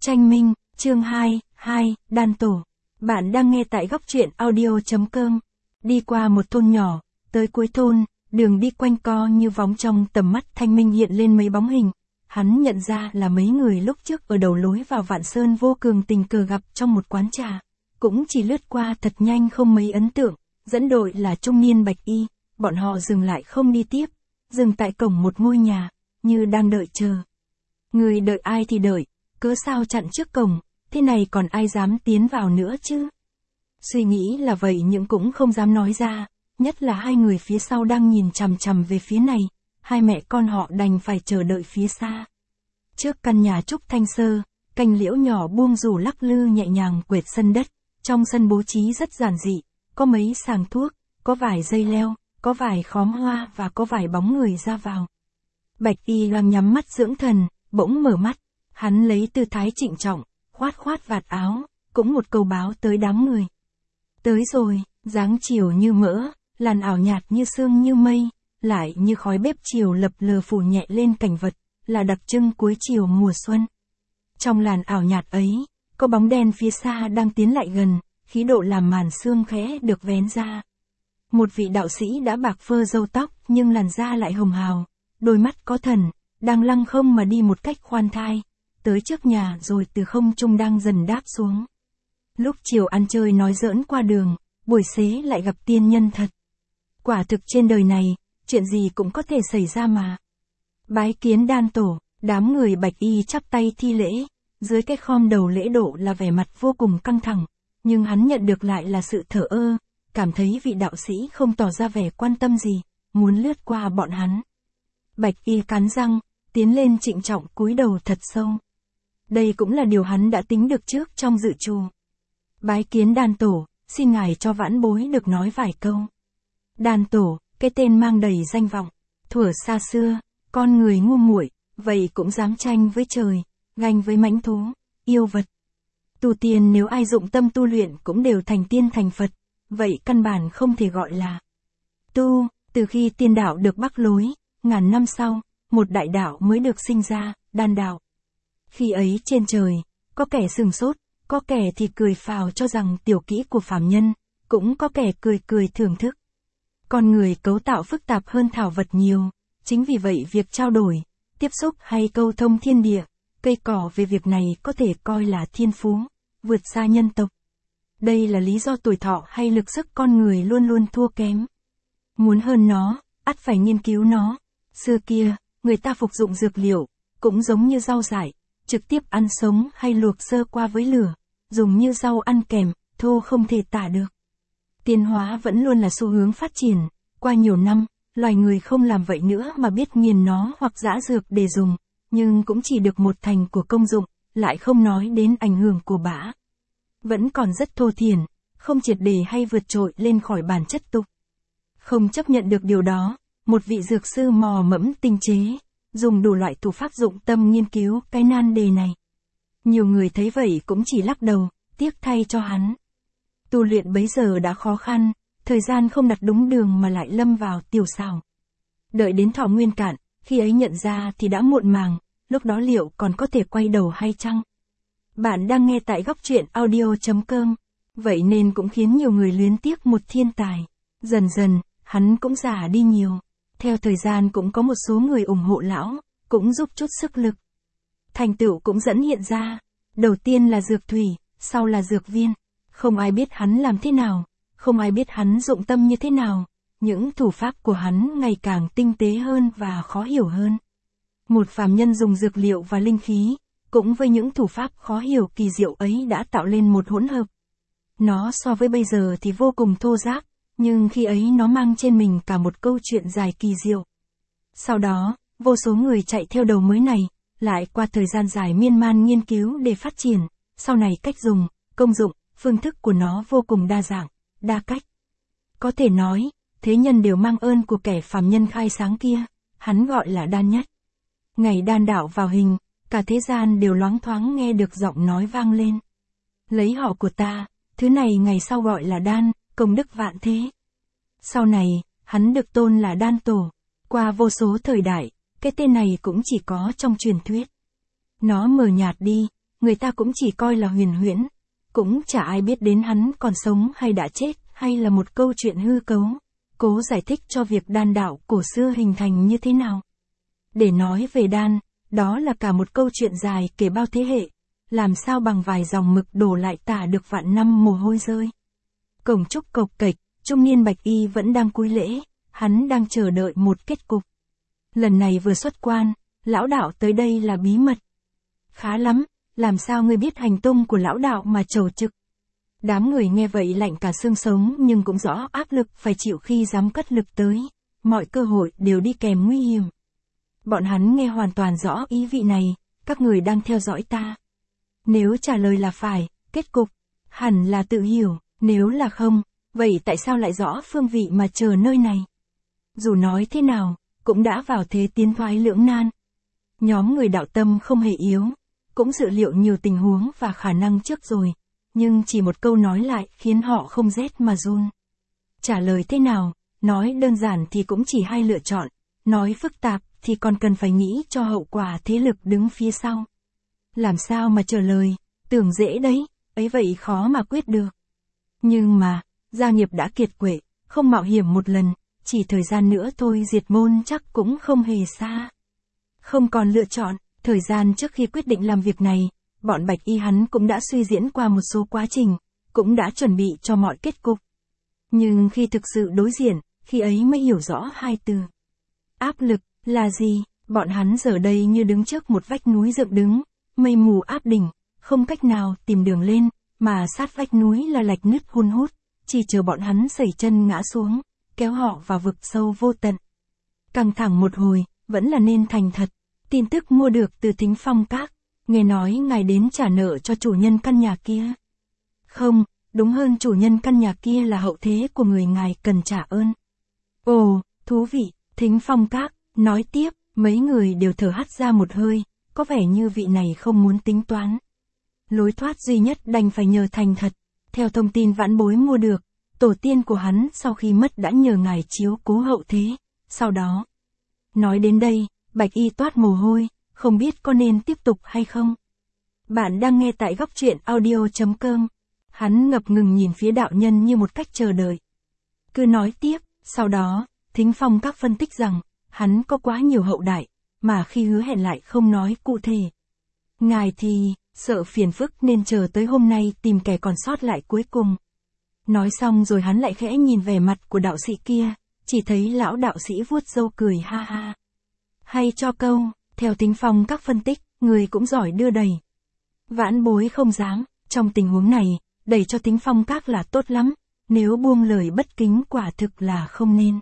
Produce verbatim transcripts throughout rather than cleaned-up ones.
Tranh Minh, chương hai, hai, Đan Tổ. Bạn đang nghe tại góc truyện audio chấm com. Đi qua một thôn nhỏ, tới cuối thôn, đường đi quanh co như vóng trong tầm mắt Thanh Minh hiện lên mấy bóng hình. Hắn nhận ra là mấy người lúc trước ở đầu lối vào Vạn Sơn Vô Cường tình cờ gặp trong một quán trà. Cũng chỉ lướt qua thật nhanh không mấy ấn tượng, dẫn đội là trung niên bạch y, bọn họ dừng lại không đi tiếp, dừng tại cổng một ngôi nhà, như đang đợi chờ. Người đợi ai thì đợi, cớ sao chặn trước cổng, thế này còn ai dám tiến vào nữa chứ? Suy nghĩ là vậy nhưng cũng không dám nói ra, nhất là hai người phía sau đang nhìn chằm chằm về phía này, hai mẹ con họ đành phải chờ đợi phía xa. Trước căn nhà trúc thanh sơ, cành liễu nhỏ buông rủ lắc lư nhẹ nhàng quệt sân đất, trong sân bố trí rất giản dị, có mấy sàng thuốc, có vài dây leo, có vài khóm hoa và có vài bóng người ra vào. Bạch y loang nhắm mắt dưỡng thần, bỗng mở mắt, hắn lấy tư thái trịnh trọng, khoát khoát vạt áo, cũng một câu báo tới đám người. Tới rồi, dáng chiều như mỡ, làn ảo nhạt như sương như mây, lại như khói bếp chiều lập lờ phủ nhẹ lên cảnh vật, là đặc trưng cuối chiều mùa xuân. Trong làn ảo nhạt ấy, có bóng đen phía xa đang tiến lại gần, khí độ làm màn sương khẽ được vén ra. Một vị đạo sĩ đã bạc phơ râu tóc nhưng làn da lại hồng hào, đôi mắt có thần, đang lăng không mà đi một cách khoan thai, tới trước nhà rồi từ không trung đang dần đáp xuống. Lúc chiều ăn chơi nói giỡn qua đường, buổi xế lại gặp tiên nhân thật. Quả thực trên đời này, chuyện gì cũng có thể xảy ra mà. Bái kiến Đan Tổ, đám người bạch y chắp tay thi lễ, dưới cái khom đầu lễ độ là vẻ mặt vô cùng căng thẳng, nhưng hắn nhận được lại là sự thờ ơ, cảm thấy vị đạo sĩ không tỏ ra vẻ quan tâm gì, muốn lướt qua bọn hắn. Bạch y cắn răng, tiến lên trịnh trọng cúi đầu thật sâu. Đây cũng là điều hắn đã tính được trước trong dự trù. Bái kiến Đan Tổ, xin ngài cho vãn bối được nói vài câu. Đan Tổ, cái tên mang đầy danh vọng, thuở xa xưa, con người ngu muội, vậy cũng dám tranh với trời, ganh với mãnh thú, yêu vật. Tu tiên nếu ai dụng tâm tu luyện cũng đều thành tiên thành Phật, vậy căn bản không thể gọi là tu. Từ khi tiên đạo được bắc lối, ngàn năm sau, một đại đạo mới được sinh ra, đan đạo. Khi ấy trên trời, có kẻ sừng sốt, có kẻ thì cười phào cho rằng tiểu kỹ của phàm nhân, cũng có kẻ cười cười thưởng thức. Con người cấu tạo phức tạp hơn thảo vật nhiều, chính vì vậy việc trao đổi, tiếp xúc hay câu thông thiên địa, cây cỏ về việc này có thể coi là thiên phú, vượt xa nhân tộc. Đây là lý do tuổi thọ hay lực sức con người luôn luôn thua kém. Muốn hơn nó, ắt phải nghiên cứu nó. Xưa kia, người ta phục dụng dược liệu, cũng giống như rau dại, trực tiếp ăn sống hay luộc sơ qua với lửa, dùng như rau ăn kèm, thô không thể tả được. Tiến hóa vẫn luôn là xu hướng phát triển, qua nhiều năm, loài người không làm vậy nữa mà biết nghiền nó hoặc giã dược để dùng, nhưng cũng chỉ được một thành của công dụng, lại không nói đến ảnh hưởng của bã. Vẫn còn rất thô thiển, không triệt để hay vượt trội lên khỏi bản chất tục. Không chấp nhận được điều đó, một vị dược sư mò mẫm tinh chế, dùng đủ loại thủ pháp dụng tâm nghiên cứu cái nan đề này. Nhiều người thấy vậy cũng chỉ lắc đầu, tiếc thay cho hắn. Tu luyện bấy giờ đã khó khăn, thời gian không đặt đúng đường mà lại lâm vào tiểu xảo. Đợi đến thọ nguyên cạn, khi ấy nhận ra thì đã muộn màng, lúc đó liệu còn có thể quay đầu hay chăng? Bạn đang nghe tại góc truyện audio chấm com, vậy nên cũng khiến nhiều người luyến tiếc một thiên tài. Dần dần, hắn cũng già đi nhiều. Theo thời gian cũng có một số người ủng hộ lão, cũng giúp chút sức lực. Thành tựu cũng dẫn hiện ra. Đầu tiên là dược thủy, sau là dược viên. Không ai biết hắn làm thế nào, không ai biết hắn dụng tâm như thế nào. Những thủ pháp của hắn ngày càng tinh tế hơn và khó hiểu hơn. Một phàm nhân dùng dược liệu và linh khí, cũng với những thủ pháp khó hiểu kỳ diệu ấy đã tạo lên một hỗn hợp. Nó so với bây giờ thì vô cùng thô ráp, nhưng khi ấy nó mang trên mình cả một câu chuyện dài kỳ diệu. Sau đó, vô số người chạy theo đầu mới này, lại qua thời gian dài miên man nghiên cứu để phát triển, sau này cách dùng, công dụng, phương thức của nó vô cùng đa dạng, đa cách. Có thể nói, thế nhân đều mang ơn của kẻ phàm nhân khai sáng kia, hắn gọi là Đan Nhất. Ngày đan đạo vào hình, cả thế gian đều loáng thoáng nghe được giọng nói vang lên. Lấy họ của ta, thứ này ngày sau gọi là Đan, công đức vạn thế. Sau này, hắn được tôn là Đan Tổ. Qua vô số thời đại, cái tên này cũng chỉ có trong truyền thuyết. Nó mờ nhạt đi, người ta cũng chỉ coi là huyền huyễn, cũng chả ai biết đến hắn còn sống hay đã chết, hay là một câu chuyện hư cấu, cố giải thích cho việc đan đạo cổ xưa hình thành như thế nào. Để nói về đan, đó là cả một câu chuyện dài kể bao thế hệ, làm sao bằng vài dòng mực đổ lại tả được vạn năm mồ hôi rơi. Cổng trúc cộc cạch, trung niên bạch y vẫn đang cúi lễ, hắn đang chờ đợi một kết cục. Lần này vừa xuất quan, lão đạo tới đây là bí mật. Khá lắm, làm sao ngươi biết hành tung của lão đạo mà trầu trực? Đám người nghe vậy lạnh cả xương sống nhưng cũng rõ áp lực phải chịu khi dám cất lực tới, mọi cơ hội đều đi kèm nguy hiểm. Bọn hắn nghe hoàn toàn rõ ý vị này, các người đang theo dõi ta. Nếu trả lời là phải, kết cục, hẳn là tự hiểu, nếu là không, vậy tại sao lại rõ phương vị mà chờ nơi này? Dù nói thế nào, cũng đã vào thế tiến thoái lưỡng nan. Nhóm người đạo tâm không hề yếu, cũng dự liệu nhiều tình huống và khả năng trước rồi, nhưng chỉ một câu nói lại khiến họ không rét mà run. Trả lời thế nào, nói đơn giản thì cũng chỉ hai lựa chọn, nói phức tạp thì còn cần phải nghĩ cho hậu quả thế lực đứng phía sau. Làm sao mà trả lời, tưởng dễ đấy, ấy vậy khó mà quyết được. Nhưng mà, gia nghiệp đã kiệt quệ, không mạo hiểm một lần, chỉ thời gian nữa thôi diệt môn chắc cũng không hề xa. Không còn lựa chọn, thời gian trước khi quyết định làm việc này, bọn bạch y hắn cũng đã suy diễn qua một số quá trình, cũng đã chuẩn bị cho mọi kết cục. Nhưng khi thực sự đối diện, khi ấy mới hiểu rõ hai từ. Áp lực, là gì? Bọn hắn giờ đây như đứng trước một vách núi dựng đứng, mây mù áp đỉnh, không cách nào tìm đường lên, mà sát vách núi là lạch nứt hun hút, chỉ chờ bọn hắn sẩy chân ngã xuống, kéo họ vào vực sâu vô tận. Căng thẳng một hồi, vẫn là nên thành thật. Tin tức mua được từ Thính Phong Các, nghe nói ngài đến trả nợ cho chủ nhân căn nhà kia. Không, đúng hơn chủ nhân căn nhà kia là hậu thế của người ngài cần trả ơn. Ồ, thú vị, Thính Phong Các, nói tiếp, mấy người đều thở hắt ra một hơi, có vẻ như vị này không muốn tính toán. Lối thoát duy nhất đành phải nhờ thành thật, theo thông tin vãn bối mua được, tổ tiên của hắn sau khi mất đã nhờ ngài chiếu cố hậu thế, sau đó. Nói đến đây, bạch y toát mồ hôi, không biết có nên tiếp tục hay không. Bạn đang nghe tại góc truyện audio chấm com. Hắn ngập ngừng nhìn phía đạo nhân như một cách chờ đợi. Cứ nói tiếp, sau đó, Thính Phong Các phân tích rằng, hắn có quá nhiều hậu đại, mà khi hứa hẹn lại không nói cụ thể. Ngài thì, sợ phiền phức nên chờ tới hôm nay tìm kẻ còn sót lại cuối cùng. Nói xong rồi hắn lại khẽ nhìn vẻ mặt của đạo sĩ kia, chỉ thấy lão đạo sĩ vuốt râu cười ha ha. Hay cho câu, theo Thính Phong Các phân tích, người cũng giỏi đưa đẩy. Vãn bối không dám, trong tình huống này, đẩy cho Thính Phong Các là tốt lắm, nếu buông lời bất kính quả thực là không nên.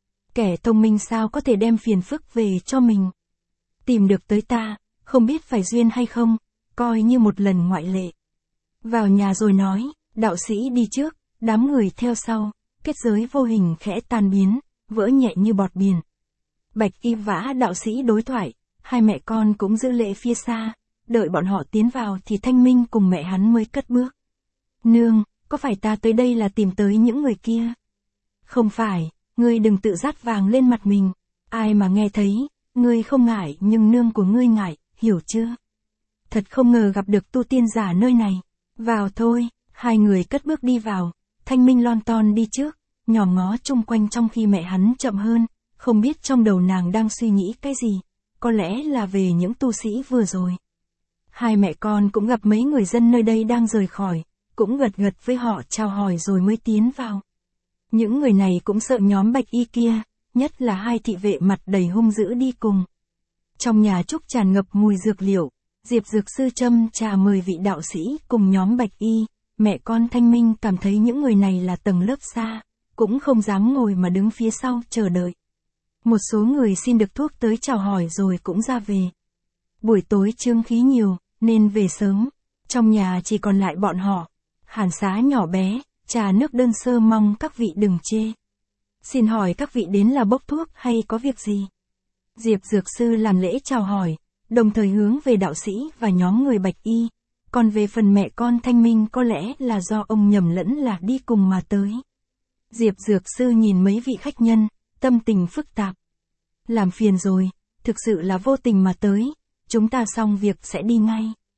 Kẻ thông minh sao có thể đem phiền phức về cho mình. Tìm được tới ta, không biết phải duyên hay không, coi như một lần ngoại lệ. Vào nhà rồi nói, đạo sĩ đi trước, đám người theo sau, kết giới vô hình khẽ tan biến, vỡ nhẹ như bọt biển. Bạch y vã đạo sĩ đối thoại, hai mẹ con cũng giữ lễ phía xa, đợi bọn họ tiến vào thì Thanh Minh cùng mẹ hắn mới cất bước. Nương, có phải ta tới đây là tìm tới những người kia? Không phải, ngươi đừng tự dát vàng lên mặt mình, ai mà nghe thấy, ngươi không ngại nhưng nương của ngươi ngại, hiểu chưa? Thật không ngờ gặp được tu tiên giả nơi này, vào thôi, hai người cất bước đi vào, Thanh Minh lon ton đi trước, nhòm ngó chung quanh trong khi mẹ hắn chậm hơn. Không biết trong đầu nàng đang suy nghĩ cái gì, có lẽ là về những tu sĩ vừa rồi. Hai mẹ con cũng gặp mấy người dân nơi đây đang rời khỏi, cũng gật gật với họ chào hỏi rồi mới tiến vào. Những người này cũng sợ nhóm bạch y kia, nhất là hai thị vệ mặt đầy hung dữ đi cùng. Trong nhà trúc tràn ngập mùi dược liệu, Diệp Dược Sư châm trà mời vị đạo sĩ cùng nhóm bạch y, mẹ con Thanh Minh cảm thấy những người này là tầng lớp xa, cũng không dám ngồi mà đứng phía sau chờ đợi. Một số người xin được thuốc tới chào hỏi rồi cũng ra về. Buổi tối trương khí nhiều, nên về sớm. Trong nhà chỉ còn lại bọn họ. Hàn xá nhỏ bé, trà nước đơn sơ mong các vị đừng chê. Xin hỏi các vị đến là bốc thuốc hay có việc gì? Diệp Dược Sư làm lễ chào hỏi, đồng thời hướng về đạo sĩ và nhóm người bạch y. Còn về phần mẹ con Thanh Minh có lẽ là do ông nhầm lẫn là đi cùng mà tới. Diệp Dược Sư nhìn mấy vị khách nhân, tâm tình phức tạp. Làm phiền rồi, thực sự là vô tình mà tới, chúng ta xong việc sẽ đi ngay.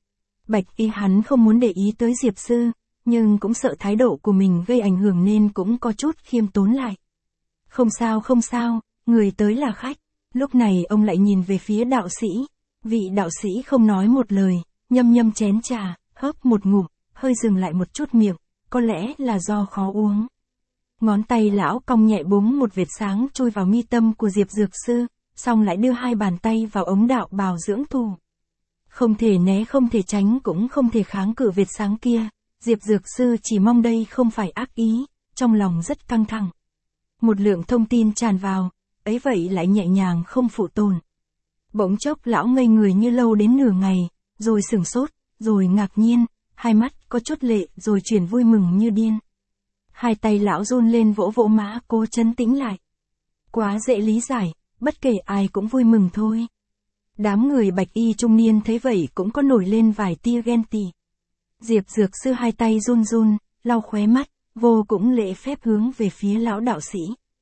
Bạch Y hắn không muốn để ý tới Diệp Sư, nhưng cũng sợ thái độ của mình gây ảnh hưởng nên cũng có chút khiêm tốn lại. Không sao không sao, người tới là khách. Lúc này ông lại nhìn về phía đạo sĩ. Vị đạo sĩ không nói một lời, nhâm nhâm chén trà, hớp một ngụm, hơi dừng lại một chút miệng, có lẽ là do khó uống. Ngón tay lão cong nhẹ búng một vệt sáng chui vào mi tâm của Diệp Dược Sư, xong lại đưa hai bàn tay vào ống đạo bào dưỡng thù. Không thể né không thể tránh cũng không thể kháng cự vệt sáng kia, Diệp Dược Sư chỉ mong đây không phải ác ý, trong lòng rất căng thẳng. Một lượng thông tin tràn vào, ấy vậy lại nhẹ nhàng không phụ tồn. Bỗng chốc lão ngây người như lâu đến nửa ngày, rồi sửng sốt, rồi ngạc nhiên, hai mắt có chút lệ rồi chuyển vui mừng như điên. Hai tay lão run lên vỗ vỗ má cố trấn tĩnh lại. Quá dễ lý giải, bất kể ai cũng vui mừng thôi. Đám người Bạch Y trung niên thấy vậy cũng có nổi lên vài tia ghen tị. Diệp Dược Sư hai tay run run, lau khóe mắt, vô cũng lễ phép hướng về phía lão đạo sĩ.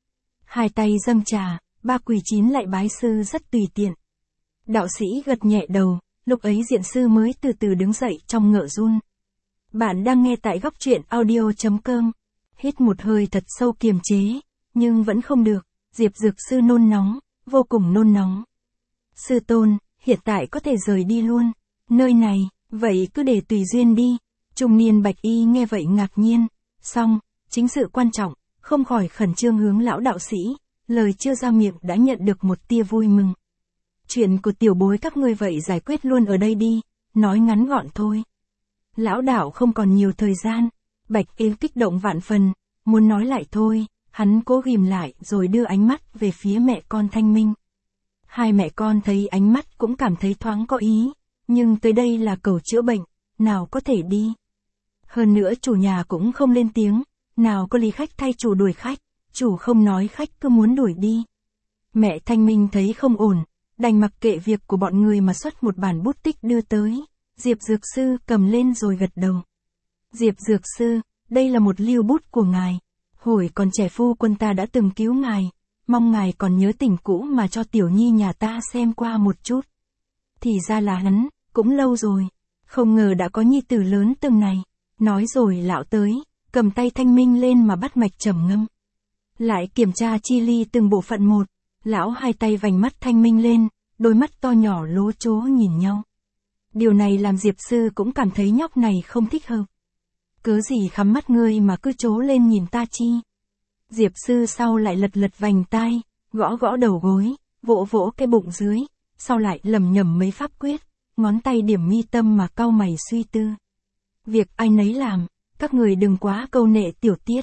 Hai tay dâng trà, ba quỳ chín lại bái sư rất tùy tiện. Đạo sĩ gật nhẹ đầu, lúc ấy Diện Sư mới từ từ đứng dậy trong ngợ run. Bạn đang nghe tại góc truyện audio.com. Hít một hơi thật sâu kiềm chế, nhưng vẫn không được, Diệp Dược Sư nôn nóng, vô cùng nôn nóng. Sư tôn, hiện tại có thể rời đi luôn, nơi này, vậy cứ để tùy duyên đi. Trung niên Bạch Y nghe vậy ngạc nhiên, xong, chính sự quan trọng, không khỏi khẩn trương hướng lão đạo sĩ, lời chưa ra miệng đã nhận được một tia vui mừng. Chuyện của tiểu bối các ngươi vậy giải quyết luôn ở đây đi, nói ngắn gọn thôi. Lão đạo không còn nhiều thời gian, Bạch Y kích động vạn phần, muốn nói lại thôi, hắn cố ghìm lại rồi đưa ánh mắt về phía mẹ con Thanh Minh. Hai mẹ con thấy ánh mắt cũng cảm thấy thoáng có ý, nhưng tới đây là cầu chữa bệnh, nào có thể đi. Hơn nữa chủ nhà cũng không lên tiếng, nào có lý khách thay chủ đuổi khách, chủ không nói khách cứ muốn đuổi đi. Mẹ Thanh Minh thấy không ổn, đành mặc kệ việc của bọn người mà xuất một bản bút tích đưa tới. Diệp Dược Sư cầm lên rồi gật đầu. Diệp Dược Sư, đây là một lưu bút của ngài. Hồi còn trẻ phu quân ta đã từng cứu ngài, mong ngài còn nhớ tình cũ mà cho tiểu nhi nhà ta xem qua một chút. Thì ra là hắn, cũng lâu rồi, không ngờ đã có nhi tử lớn từng này. Nói rồi lão tới, cầm tay Thanh Minh lên mà bắt mạch trầm ngâm. Lại kiểm tra chi ly từng bộ phận một, lão hai tay vành mắt Thanh Minh lên, đôi mắt to nhỏ lố chố nhìn nhau. Điều này làm Diệp Sư cũng cảm thấy nhóc này không thích hợp. Cớ gì khắm mắt ngươi mà cứ chố lên nhìn ta chi. Diệp Sư sau lại lật lật vành tai, gõ gõ đầu gối, vỗ vỗ cái bụng dưới, sau lại lầm nhầm mấy pháp quyết, ngón tay điểm mi tâm mà cau mày suy tư. Việc ai nấy làm, các người đừng quá câu nệ tiểu tiết.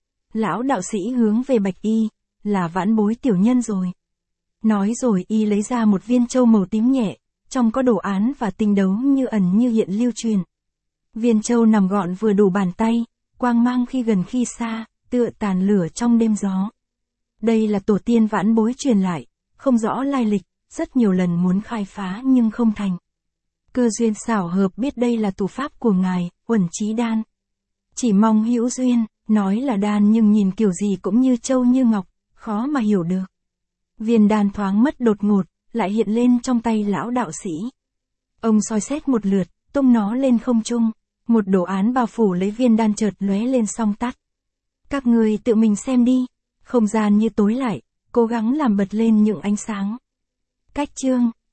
Lão đạo sĩ hướng về Bạch Y, là vãn bối tiểu nhân rồi. Nói rồi y lấy ra một viên châu màu tím nhẹ, trong có đồ án và tinh đấu như ẩn như hiện lưu truyền. Viên châu nằm gọn vừa đủ bàn tay, quang mang khi gần khi xa, tựa tàn lửa trong đêm gió. Đây là tổ tiên vãn bối truyền lại, không rõ lai lịch, rất nhiều lần muốn khai phá nhưng không thành. Cơ duyên xảo hợp biết đây là thủ pháp của ngài, Uẩn Chí Đan. Chỉ mong hữu duyên, nói là đan nhưng nhìn kiểu gì cũng như châu như ngọc, khó mà hiểu được. Viên đan thoáng mất đột ngột, lại hiện lên trong tay lão đạo sĩ. Ông soi xét một lượt, tung nó lên không trung, một đồ án bao phủ lấy viên đan chợt lóe lên song tắt. Các người tự mình xem đi, không gian như tối lại, cố gắng làm bật lên những ánh sáng. Cách chương